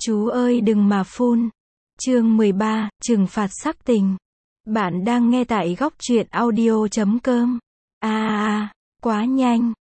Chú ơi đừng mà phun. Chương 13, trừng phạt sắc tình. Bạn đang nghe tại góc truyện audio.com. Quá nhanh.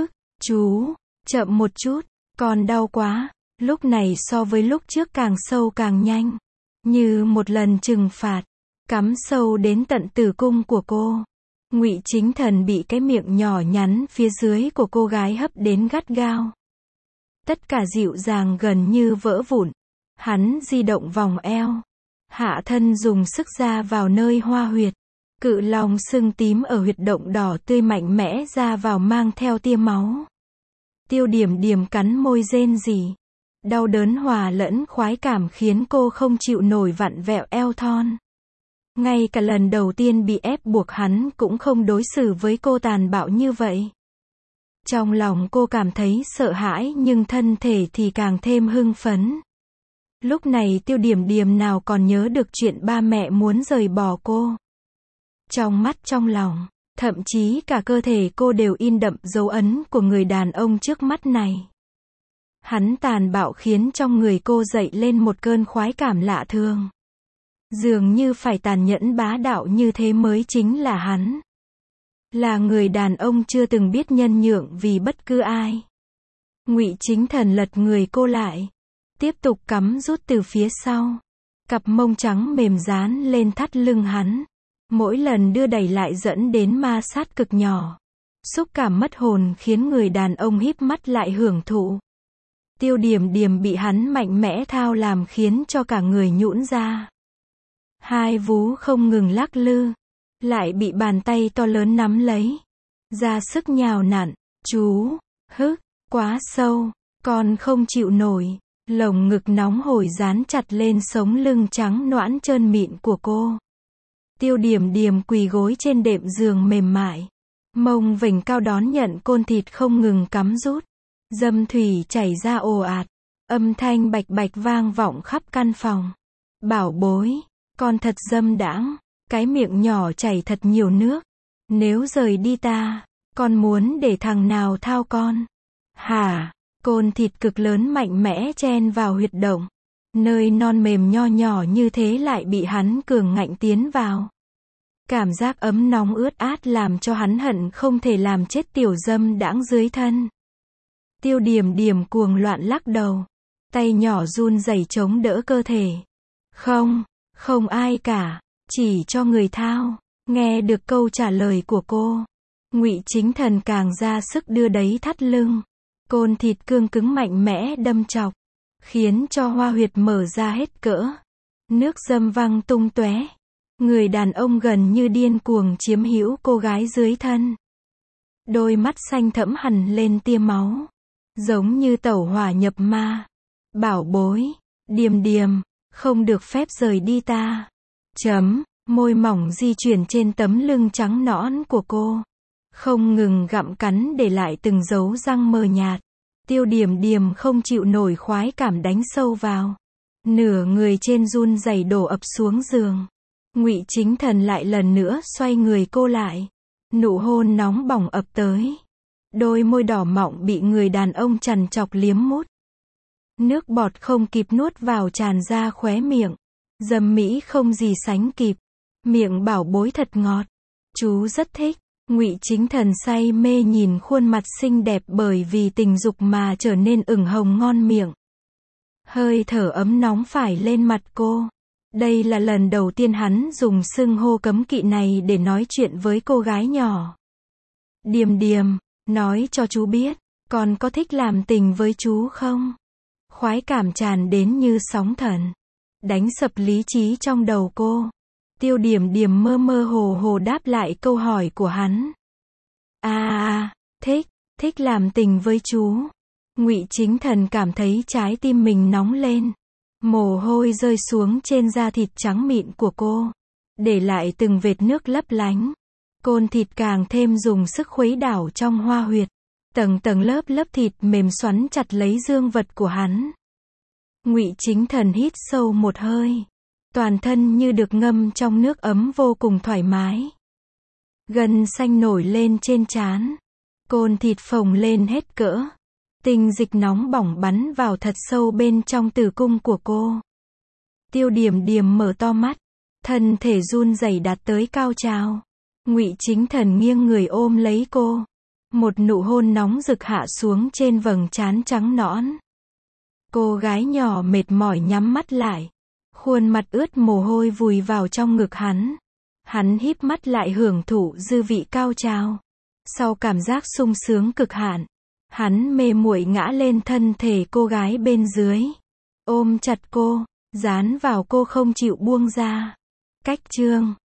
Chú, chậm một chút, còn đau quá. Lúc này so với lúc trước càng sâu càng nhanh. Như một lần trừng phạt, cắm sâu đến tận tử cung của cô. Ngụy Chính Thần bị cái miệng nhỏ nhắn phía dưới của cô gái hấp đến gắt gao. Tất cả dịu dàng gần như vỡ vụn. Hắn di động vòng eo. Hạ thân dùng sức ra vào nơi hoa huyệt. Cự lòng sưng tím ở huyệt động đỏ tươi mạnh mẽ ra vào mang theo tia máu. Tiêu Điểm Điểm cắn môi rên rỉ. Đau đớn hòa lẫn khoái cảm khiến cô không chịu nổi vặn vẹo eo thon. Ngay cả lần đầu tiên bị ép buộc hắn cũng không đối xử với cô tàn bạo như vậy. Trong lòng cô cảm thấy sợ hãi nhưng thân thể thì càng thêm hưng phấn. Lúc này Tiêu Điểm Điểm nào còn nhớ được chuyện ba mẹ muốn rời bỏ cô. Trong mắt trong lòng, thậm chí cả cơ thể cô đều in đậm dấu ấn của người đàn ông trước mắt này. Hắn tàn bạo khiến trong người cô dậy lên một cơn khoái cảm lạ thường. Dường như phải tàn nhẫn bá đạo như thế mới chính là hắn. Là người đàn ông chưa từng biết nhân nhượng vì bất cứ ai. Ngụy Chính Thần lật người cô lại. Tiếp tục cắm rút từ phía sau. Cặp mông trắng mềm dán lên thắt lưng hắn. Mỗi lần đưa đẩy lại dẫn đến ma sát cực nhỏ. Xúc cảm mất hồn khiến người đàn ông híp mắt lại hưởng thụ. Tiêu Điểm Điểm bị hắn mạnh mẽ thao làm khiến cho cả người nhũn ra. Hai vú không ngừng lắc lư. Lại bị bàn tay to lớn nắm lấy. Ra sức nhào nặn. Chú, quá sâu. Con không chịu nổi. Lồng ngực nóng hổi dán chặt lên sống lưng trắng nõn trơn mịn của cô. Tiêu Điểm Điểm quỳ gối trên đệm giường mềm mại. Mông vểnh cao đón nhận côn thịt không ngừng cắm rút. Dâm thủy chảy ra ồ ạt. Âm thanh bạch bạch vang vọng khắp căn phòng. Bảo bối, con thật dâm đãng. Cái miệng nhỏ chảy thật nhiều nước. Nếu rời đi ta, con muốn để thằng nào thao con? Hả? Côn thịt cực lớn mạnh mẽ chen vào huyệt động. Nơi non mềm nho nhỏ như thế lại bị hắn cường ngạnh tiến vào. Cảm giác ấm nóng ướt át làm cho hắn hận không thể làm chết tiểu dâm đãng dưới thân. Tiêu Điểm Điểm cuồng loạn lắc đầu. Tay nhỏ run rẩy chống đỡ cơ thể. Không ai cả. Chỉ cho người thao. Nghe được câu trả lời của cô. Ngụy Chính Thần càng ra sức đưa đẩy thắt lưng. Côn thịt cương cứng mạnh mẽ đâm chọc. Khiến cho hoa huyệt mở ra hết cỡ. Nước dâm văng tung tóe. Người đàn ông gần như điên cuồng chiếm hữu cô gái dưới thân. Đôi mắt xanh thẫm hằn lên tia máu. Giống như tẩu hỏa nhập ma. Bảo bối, Điềm Điềm, không được phép rời đi ta. Môi mỏng di chuyển trên tấm lưng trắng nõn của cô. Không ngừng gặm cắn để lại từng dấu răng mờ nhạt. Tiêu Điểm Điểm không chịu nổi khoái cảm đánh sâu vào. Nửa người trên run rẩy đổ ập xuống giường. Ngụy Chính Thần lại lần nữa xoay người cô lại. Nụ hôn nóng bỏng ập tới. Đôi môi đỏ mọng bị người đàn ông trằn trọc liếm mút. Nước bọt không kịp nuốt vào tràn ra khóe miệng. Dâm mỹ không gì sánh kịp. Miệng bảo bối thật ngọt. Chú rất thích. Ngụy Chính Thần say mê nhìn khuôn mặt xinh đẹp bởi vì tình dục mà trở nên ửng hồng ngon miệng. Hơi thở ấm nóng phả lên mặt cô. Đây là lần đầu tiên hắn dùng xưng hô cấm kỵ này để nói chuyện với cô gái nhỏ. Điềm Điềm, nói cho chú biết, con có thích làm tình với chú không? Khoái cảm tràn đến như sóng thần. Đánh sập lý trí trong đầu cô. Tiêu Điểm Điểm mơ mơ hồ hồ đáp lại câu hỏi của hắn. Thích làm tình với chú. Ngụy Chính Thần cảm thấy trái tim mình nóng lên. Mồ hôi rơi xuống trên da thịt trắng mịn của cô. Để lại từng vệt nước lấp lánh. Côn thịt càng thêm dùng sức khuấy đảo trong hoa huyệt. Tầng tầng lớp lớp thịt mềm xoắn chặt lấy dương vật của hắn. Ngụy Chính Thần hít sâu một hơi. Toàn thân như được ngâm trong nước ấm vô cùng thoải mái. Gân xanh nổi lên trên trán. Côn thịt phồng lên hết cỡ. Tinh dịch nóng bỏng bắn vào thật sâu bên trong tử cung của cô. Tiêu Điểm Điềm mở to mắt, thân thể run rẩy đạt tới cao trào. Ngụy Chính Thần nghiêng người ôm lấy cô. Một nụ hôn nóng rực hạ xuống trên vầng trán trắng nõn. Cô gái nhỏ mệt mỏi nhắm mắt lại. Khuôn mặt ướt mồ hôi vùi vào trong ngực hắn. Hắn híp mắt lại hưởng thụ dư vị cao trào. Sau cảm giác sung sướng cực hạn, hắn mê muội ngã lên thân thể cô gái bên dưới. Ôm chặt cô, dán vào cô không chịu buông ra. Cách chương